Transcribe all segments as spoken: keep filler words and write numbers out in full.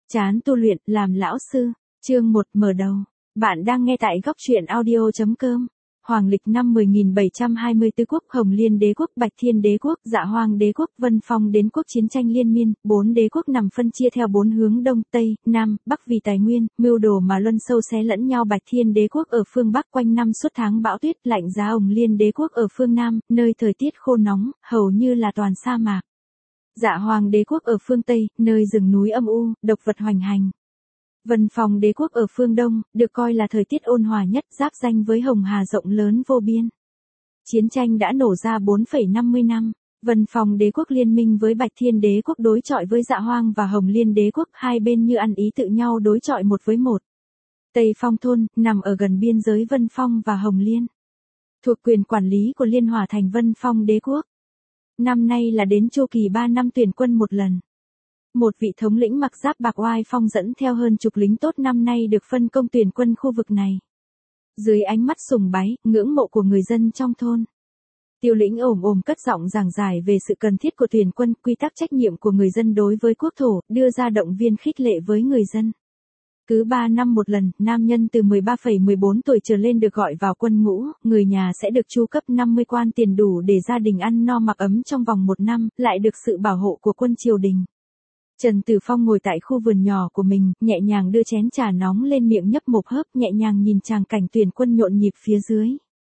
Chán tu luyện, làm lão sư. Chương một mở đầu. Bạn đang nghe tại góc truyện audio.com. Hoàng lịch năm mười nghìn bảy trăm hai mươi tư quốc, Hồng Liên đế quốc, Bạch Thiên đế quốc, Dạ Hoang đế quốc, Vân Phong đế quốc. Chiến tranh liên miên, bốn đế quốc nằm phân chia theo bốn hướng đông, tây, nam, bắc vì tài nguyên, mưu đồ mà luân sâu xé lẫn nhau. Bạch Thiên đế quốc ở phương bắc quanh năm suốt tháng bão tuyết lạnh giá. Hồng Liên đế quốc ở phương nam, nơi thời tiết khô nóng, hầu như là toàn sa mạc. Dạ Hoang đế quốc ở phương tây, nơi rừng núi âm u, độc vật hoành hành. Vân Phong đế quốc ở phương đông, được coi là thời tiết ôn hòa nhất, giáp ranh với Hồng Hà rộng lớn vô biên. Chiến tranh đã nổ ra bốn phẩy năm mươi năm. Vân Phong đế quốc liên minh với Bạch Thiên đế quốc đối chọi với Dạ Hoang và Hồng Liên đế quốc, hai bên như ăn ý tự nhau đối chọi một với một. Tây Phong thôn, nằm ở gần biên giới Vân Phong và Hồng Liên. Thuộc quyền quản lý của Liên Hòa thành Vân Phong đế quốc. Năm nay là đến chu kỳ ba năm tuyển quân một lần. Một vị thống lĩnh mặc giáp bạc oai phong dẫn theo hơn chục lính tốt năm nay được phân công tuyển quân khu vực này. Dưới ánh mắt sùng bái, ngưỡng mộ của người dân trong thôn, Tiêu lĩnh ồm ồm cất giọng giảng giải về sự cần thiết của tuyển quân, quy tắc trách nhiệm của người dân đối với quốc thổ, đưa ra động viên khích lệ với người dân. Cứ ba năm một lần, nam nhân từ mười ba phẩy mười bốn tuổi trở lên được gọi vào quân ngũ, người nhà sẽ được chu cấp năm mươi quan tiền đủ để gia đình ăn no mặc ấm trong vòng một năm, lại được sự bảo hộ của quân triều đình. Trần Tử Phong ngồi tại khu vườn nhỏ của mình, nhẹ nhàng đưa chén trà nóng lên miệng nhấp một hớp, nhẹ nhàng nhìn tràng cảnh tuyển quân nhộn nhịp phía dưới.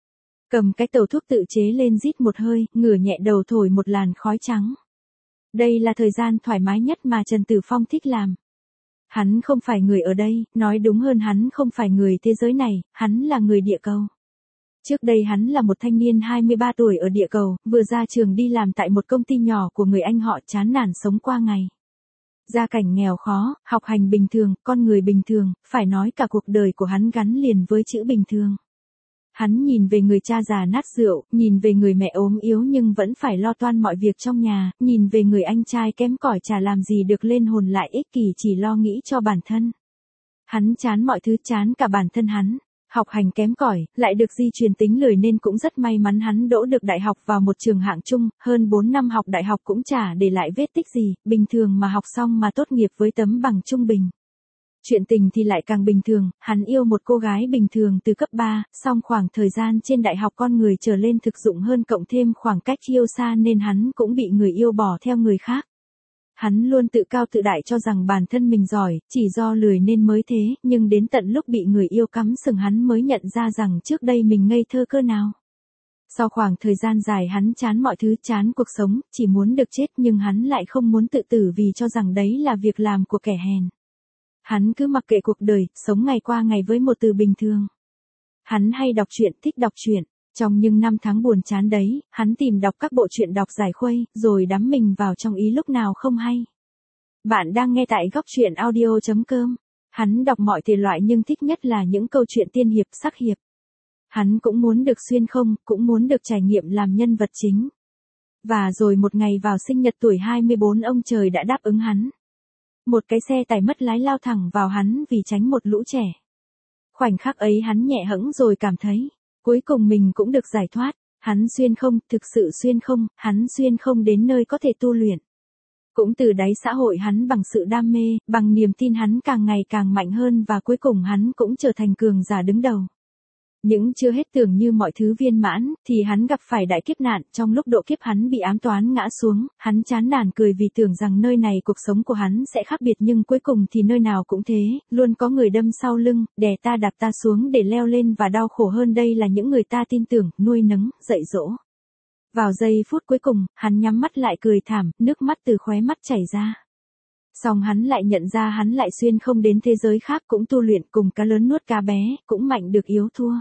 Cầm cái tàu thuốc tự chế lên rít một hơi, ngửa nhẹ đầu thổi một làn khói trắng. Đây là thời gian thoải mái nhất mà Trần Tử Phong thích làm. Hắn không phải người ở đây, nói đúng hơn hắn không phải người thế giới này, hắn là người địa cầu. Trước đây hắn là một thanh niên hai mươi ba tuổi ở địa cầu, vừa ra trường đi làm tại một công ty nhỏ của người anh họ, chán nản sống qua ngày. Gia cảnh nghèo khó, học hành bình thường, con người bình thường, phải nói cả cuộc đời của hắn gắn liền với chữ bình thường. Hắn nhìn về người cha già nát rượu, nhìn về người mẹ ốm yếu nhưng vẫn phải lo toan mọi việc trong nhà, nhìn về người anh trai kém cỏi chả làm gì được lên hồn lại ích kỷ chỉ lo nghĩ cho bản thân. Hắn chán mọi thứ, chán cả bản thân hắn. Học hành kém cỏi, lại được di truyền tính lười nên cũng rất may mắn hắn đỗ được đại học vào một trường hạng trung, hơn bốn năm học đại học cũng chả để lại vết tích gì, bình thường mà học xong mà tốt nghiệp với tấm bằng trung bình. Chuyện tình thì lại càng bình thường, hắn yêu một cô gái bình thường từ cấp ba, song khoảng thời gian trên đại học con người trở lên thực dụng hơn cộng thêm khoảng cách yêu xa nên hắn cũng bị người yêu bỏ theo người khác. Hắn luôn tự cao tự đại cho rằng bản thân mình giỏi, chỉ do lười nên mới thế, nhưng đến tận lúc bị người yêu cắm sừng hắn mới nhận ra rằng trước đây mình ngây thơ cơ nào. Sau khoảng thời gian dài hắn chán mọi thứ, chán cuộc sống, chỉ muốn được chết nhưng hắn lại không muốn tự tử vì cho rằng đấy là việc làm của kẻ hèn. Hắn cứ mặc kệ cuộc đời, sống ngày qua ngày với một từ bình thường. Hắn hay đọc truyện, thích đọc truyện. Trong những năm tháng buồn chán đấy, hắn tìm đọc các bộ truyện đọc giải khuây, rồi đắm mình vào trong ý lúc nào không hay. Bạn đang nghe tại góc truyện audio.com. Hắn đọc mọi thể loại nhưng thích nhất là những câu chuyện tiên hiệp, sắc hiệp. Hắn cũng muốn được xuyên không, cũng muốn được trải nghiệm làm nhân vật chính. Và rồi một ngày vào sinh nhật tuổi hai mươi bốn ông trời đã đáp ứng hắn. Một cái xe tải mất lái lao thẳng vào hắn vì tránh một lũ trẻ. Khoảnh khắc ấy hắn nhẹ hẫng rồi cảm thấy, cuối cùng mình cũng được giải thoát. Hắn xuyên không, thực sự xuyên không, hắn xuyên không đến nơi có thể tu luyện. Cũng từ đáy xã hội hắn bằng sự đam mê, bằng niềm tin hắn càng ngày càng mạnh hơn và cuối cùng hắn cũng trở thành cường giả đứng đầu. Những chưa hết tưởng như mọi thứ viên mãn, thì hắn gặp phải đại kiếp nạn, trong lúc độ kiếp hắn bị ám toán ngã xuống, hắn chán nản cười vì tưởng rằng nơi này cuộc sống của hắn sẽ khác biệt nhưng cuối cùng thì nơi nào cũng thế, luôn có người đâm sau lưng, đè ta đạp ta xuống để leo lên và đau khổ hơn đây là những người ta tin tưởng, nuôi nấng, dạy dỗ. Vào giây phút cuối cùng, hắn nhắm mắt lại cười thảm, nước mắt từ khóe mắt chảy ra. Xong hắn lại nhận ra hắn lại xuyên không đến thế giới khác cũng tu luyện cùng cá lớn nuốt cá bé, cũng mạnh được yếu thua.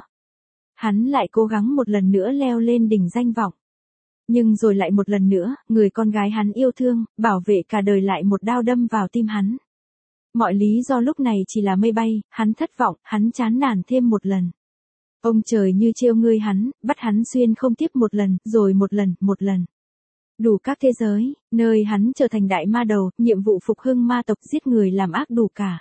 Hắn lại cố gắng một lần nữa leo lên đỉnh danh vọng. Nhưng rồi lại một lần nữa, người con gái hắn yêu thương, bảo vệ cả đời lại một đao đâm vào tim hắn. Mọi lý do lúc này chỉ là mây bay, hắn thất vọng, hắn chán nản thêm một lần. Ông trời như trêu ngươi hắn, bắt hắn xuyên không tiếp một lần, rồi một lần, một lần. Đủ các thế giới, nơi hắn trở thành đại ma đầu, nhiệm vụ phục hưng ma tộc giết người làm ác đủ cả.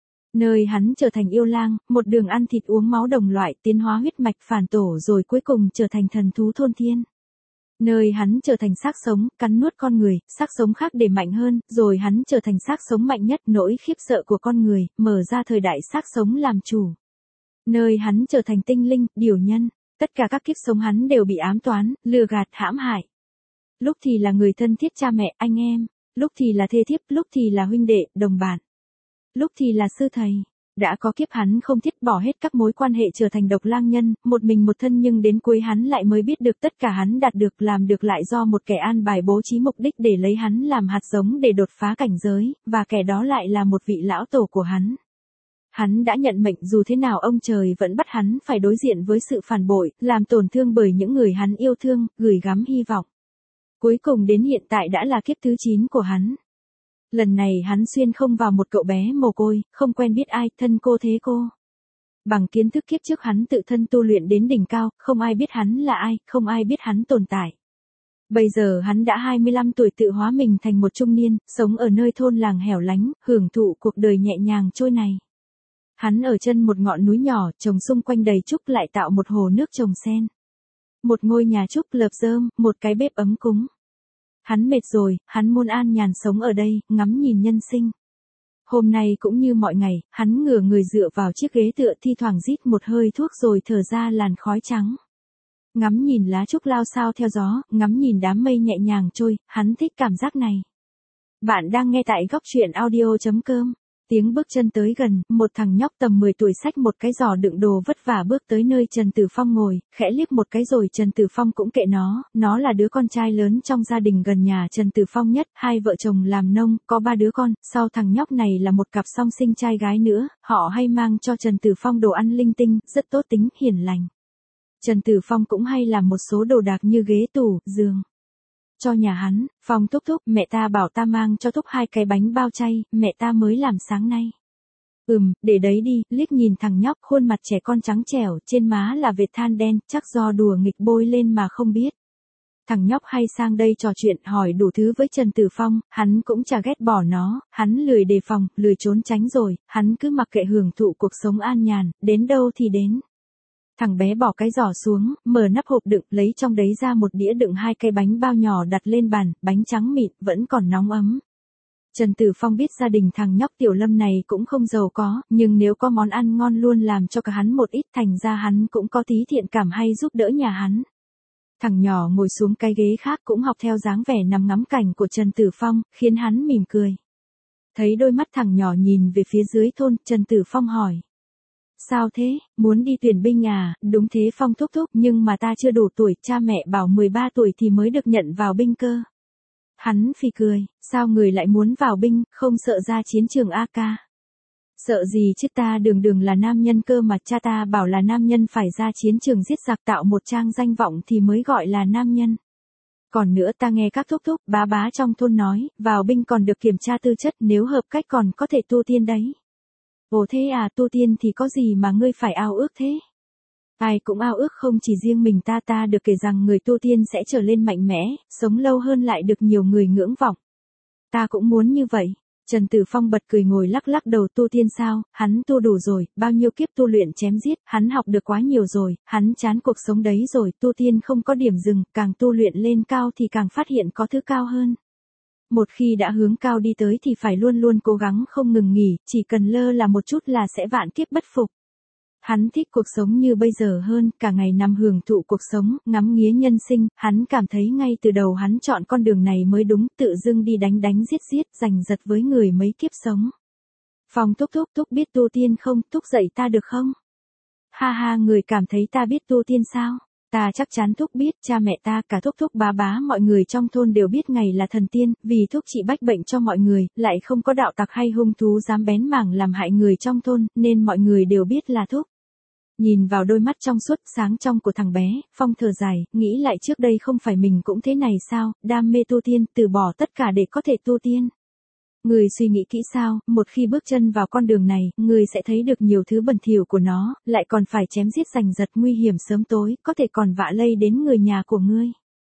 Nơi hắn trở thành yêu lang, một đường ăn thịt uống máu đồng loại, tiến hóa huyết mạch phản tổ rồi cuối cùng trở thành thần thú thôn thiên. Nơi hắn trở thành xác sống, cắn nuốt con người, xác sống khác để mạnh hơn, rồi hắn trở thành xác sống mạnh nhất, nỗi khiếp sợ của con người, mở ra thời đại xác sống làm chủ. Nơi hắn trở thành tinh linh, điều nhân, tất cả các kiếp sống hắn đều bị ám toán, lừa gạt, hãm hại. Lúc thì là người thân thiết cha mẹ, anh em, lúc thì là thê thiếp, lúc thì là huynh đệ, đồng bạn, lúc thì là sư thầy. Đã có kiếp hắn không thiết bỏ hết các mối quan hệ trở thành độc lang nhân, một mình một thân, nhưng đến cuối hắn lại mới biết được tất cả hắn đạt được làm được lại do một kẻ an bài bố trí mục đích để lấy hắn làm hạt giống để đột phá cảnh giới, và kẻ đó lại là một vị lão tổ của hắn. Hắn đã nhận mệnh, dù thế nào ông trời vẫn bắt hắn phải đối diện với sự phản bội, làm tổn thương bởi những người hắn yêu thương, gửi gắm hy vọng. Cuối cùng đến hiện tại đã là kiếp thứ chín của hắn. Lần này hắn xuyên không vào một cậu bé mồ côi, không quen biết ai, thân cô thế cô. Bằng kiến thức kiếp trước hắn tự thân tu luyện đến đỉnh cao, không ai biết hắn là ai, không ai biết hắn tồn tại. Bây giờ hắn đã hai mươi lăm tuổi, tự hóa mình thành một trung niên, sống ở nơi thôn làng hẻo lánh, hưởng thụ cuộc đời nhẹ nhàng trôi này. Hắn ở chân một ngọn núi nhỏ, trồng xung quanh đầy trúc, lại tạo một hồ nước trồng sen. Một ngôi nhà trúc lợp rơm, một cái bếp ấm cúng. Hắn mệt rồi, hắn muốn an nhàn sống ở đây, ngắm nhìn nhân sinh. Hôm nay cũng như mọi ngày, hắn ngửa người dựa vào chiếc ghế tựa, thi thoảng rít một hơi thuốc rồi thở ra làn khói trắng. Ngắm nhìn lá trúc lao xao theo gió, ngắm nhìn đám mây nhẹ nhàng trôi, hắn thích cảm giác này. Bạn đang nghe tại góc truyện audio chấm com. Tiếng bước chân tới gần, một thằng nhóc tầm mười tuổi xách một cái giỏ đựng đồ vất vả bước tới nơi Trần Tử Phong ngồi, khẽ liếc một cái rồi Trần Tử Phong cũng kệ nó, nó là đứa con trai lớn trong gia đình gần nhà Trần Tử Phong nhất, hai vợ chồng làm nông, có ba đứa con, sau thằng nhóc này là một cặp song sinh trai gái nữa, họ hay mang cho Trần Tử Phong đồ ăn linh tinh, rất tốt tính, hiền lành. Trần Tử Phong cũng hay làm một số đồ đạc như ghế tủ, giường. Cho nhà hắn, Phong thúc thúc, mẹ ta bảo ta mang cho thúc hai cái bánh bao chay, mẹ ta mới làm sáng nay. Ừm, để đấy đi, liếc nhìn thằng nhóc, khuôn mặt trẻ con trắng trẻo, trên má là vệt than đen, chắc do đùa nghịch bôi lên mà không biết. Thằng nhóc hay sang đây trò chuyện, hỏi đủ thứ với Trần Tử Phong, hắn cũng chả ghét bỏ nó, hắn lười đề phòng, lười trốn tránh rồi, hắn cứ mặc kệ hưởng thụ cuộc sống an nhàn, đến đâu thì đến. Thằng bé bỏ cái giỏ xuống, mở nắp hộp đựng, lấy trong đấy ra một đĩa đựng hai cái bánh bao nhỏ đặt lên bàn, bánh trắng mịn, vẫn còn nóng ấm. Trần Tử Phong biết gia đình thằng nhóc Tiểu Lâm này cũng không giàu có, nhưng nếu có món ăn ngon luôn làm cho cả hắn một ít, thành ra hắn cũng có tí thiện cảm hay giúp đỡ nhà hắn. Thằng nhỏ ngồi xuống cái ghế khác cũng học theo dáng vẻ nằm ngắm cảnh của Trần Tử Phong, khiến hắn mỉm cười. Thấy đôi mắt thằng nhỏ nhìn về phía dưới thôn, Trần Tử Phong hỏi. Sao thế, muốn đi tuyển binh à? Đúng thế Phong thúc thúc, nhưng mà ta chưa đủ tuổi, cha mẹ bảo mười ba tuổi thì mới được nhận vào binh cơ. Hắn phì cười, sao người lại muốn vào binh, không sợ ra chiến trường a ca? Sợ gì chứ, ta đường đường là nam nhân cơ mà, cha ta bảo là nam nhân phải ra chiến trường giết giặc, tạo một trang danh vọng thì mới gọi là nam nhân. Còn nữa, ta nghe các thúc thúc, bá bá trong thôn nói, vào binh còn được kiểm tra tư chất, nếu hợp cách còn có thể tu tiên đấy. Ồ thế à, tu tiên thì có gì mà ngươi phải ao ước thế? Ai cũng ao ước, không chỉ riêng mình ta, ta được kể rằng người tu tiên sẽ trở lên mạnh mẽ, sống lâu hơn, lại được nhiều người ngưỡng vọng. Ta cũng muốn như vậy. Trần Tử Phong bật cười ngồi lắc lắc đầu, tu tiên sao, hắn tu đủ rồi, bao nhiêu kiếp tu luyện chém giết, hắn học được quá nhiều rồi, hắn chán cuộc sống đấy rồi, tu tiên không có điểm dừng, càng tu luyện lên cao thì càng phát hiện có thứ cao hơn. Một khi đã hướng cao đi tới thì phải luôn luôn cố gắng không ngừng nghỉ, chỉ cần lơ là một chút là sẽ vạn kiếp bất phục. Hắn thích cuộc sống như bây giờ hơn, cả ngày nằm hưởng thụ cuộc sống, ngắm nghía nhân sinh, hắn cảm thấy ngay từ đầu hắn chọn con đường này mới đúng, tự dưng đi đánh đánh giết giết, giành giật với người mấy kiếp sống. Phong thúc thúc thúc biết tu tiên không, thúc dạy ta được không? Ha ha, người cảm thấy ta biết tu tiên sao? Ta chắc chắn thúc biết, cha mẹ ta, cả thúc thúc bá bá mọi người trong thôn đều biết ngài là thần tiên, vì thúc trị bách bệnh cho mọi người, lại không có đạo tặc hay hung thú dám bén mảng làm hại người trong thôn, nên mọi người đều biết là thúc. Nhìn vào đôi mắt trong suốt sáng trong của thằng bé, Phong thở dài, nghĩ lại trước đây không phải mình cũng thế này sao, đam mê tu tiên, từ bỏ tất cả để có thể tu tiên. Người suy nghĩ kỹ sao, một khi bước chân vào con đường này, người sẽ thấy được nhiều thứ bẩn thỉu của nó, lại còn phải chém giết giành giật nguy hiểm sớm tối, có thể còn vạ lây đến người nhà của ngươi.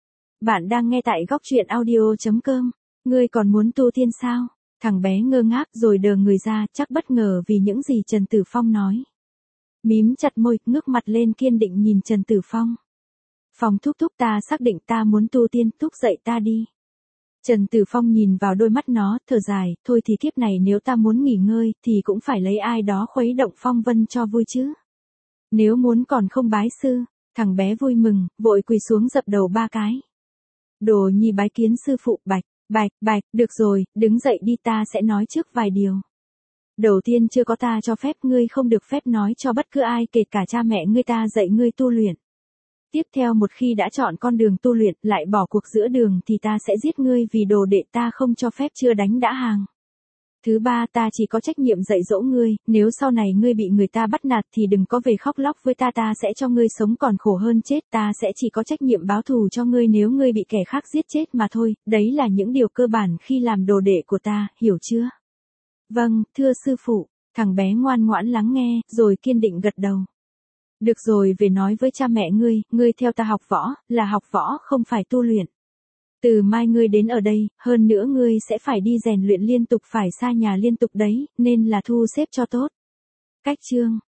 Bạn đang nghe tại góc truyện audio chấm com. Ngươi còn muốn tu tiên sao? Thằng bé ngơ ngác rồi đờ người ra, chắc bất ngờ vì những gì Trần Tử Phong nói. Mím chặt môi, ngước mặt lên kiên định nhìn Trần Tử Phong. Phong thúc thúc ta xác định ta muốn tu tiên, thúc dậy ta đi. Trần Tử Phong nhìn vào đôi mắt nó, thở dài, thôi thì kiếp này nếu ta muốn nghỉ ngơi, thì cũng phải lấy ai đó khuấy động phong vân cho vui chứ. Nếu muốn còn không bái sư, thằng bé vui mừng, vội quỳ xuống dập đầu ba cái. Đồ nhi bái kiến sư phụ. Bạch, bạch, bạch, được rồi, đứng dậy đi, ta sẽ nói trước vài điều. Đầu tiên, chưa có ta cho phép, ngươi không được phép nói cho bất cứ ai, kể cả cha mẹ ngươi ta dạy ngươi tu luyện. Tiếp theo, một khi đã chọn con đường tu luyện, lại bỏ cuộc giữa đường thì ta sẽ giết ngươi, vì đồ đệ ta không cho phép chưa đánh đã hàng. Thứ ba, ta chỉ có trách nhiệm dạy dỗ ngươi, nếu sau này ngươi bị người ta bắt nạt thì đừng có về khóc lóc với ta, ta sẽ cho ngươi sống còn khổ hơn chết, ta sẽ chỉ có trách nhiệm báo thù cho ngươi nếu ngươi bị kẻ khác giết chết mà thôi, đấy là những điều cơ bản khi làm đồ đệ của ta, hiểu chưa? Vâng, thưa sư phụ, thằng bé ngoan ngoãn lắng nghe, rồi kiên định gật đầu. Được rồi, về nói với cha mẹ ngươi, ngươi theo ta học võ, là học võ không phải tu luyện. Từ mai ngươi đến ở đây, hơn nữa ngươi sẽ phải đi rèn luyện liên tục, phải xa nhà liên tục đấy, nên là thu xếp cho tốt. Cách chương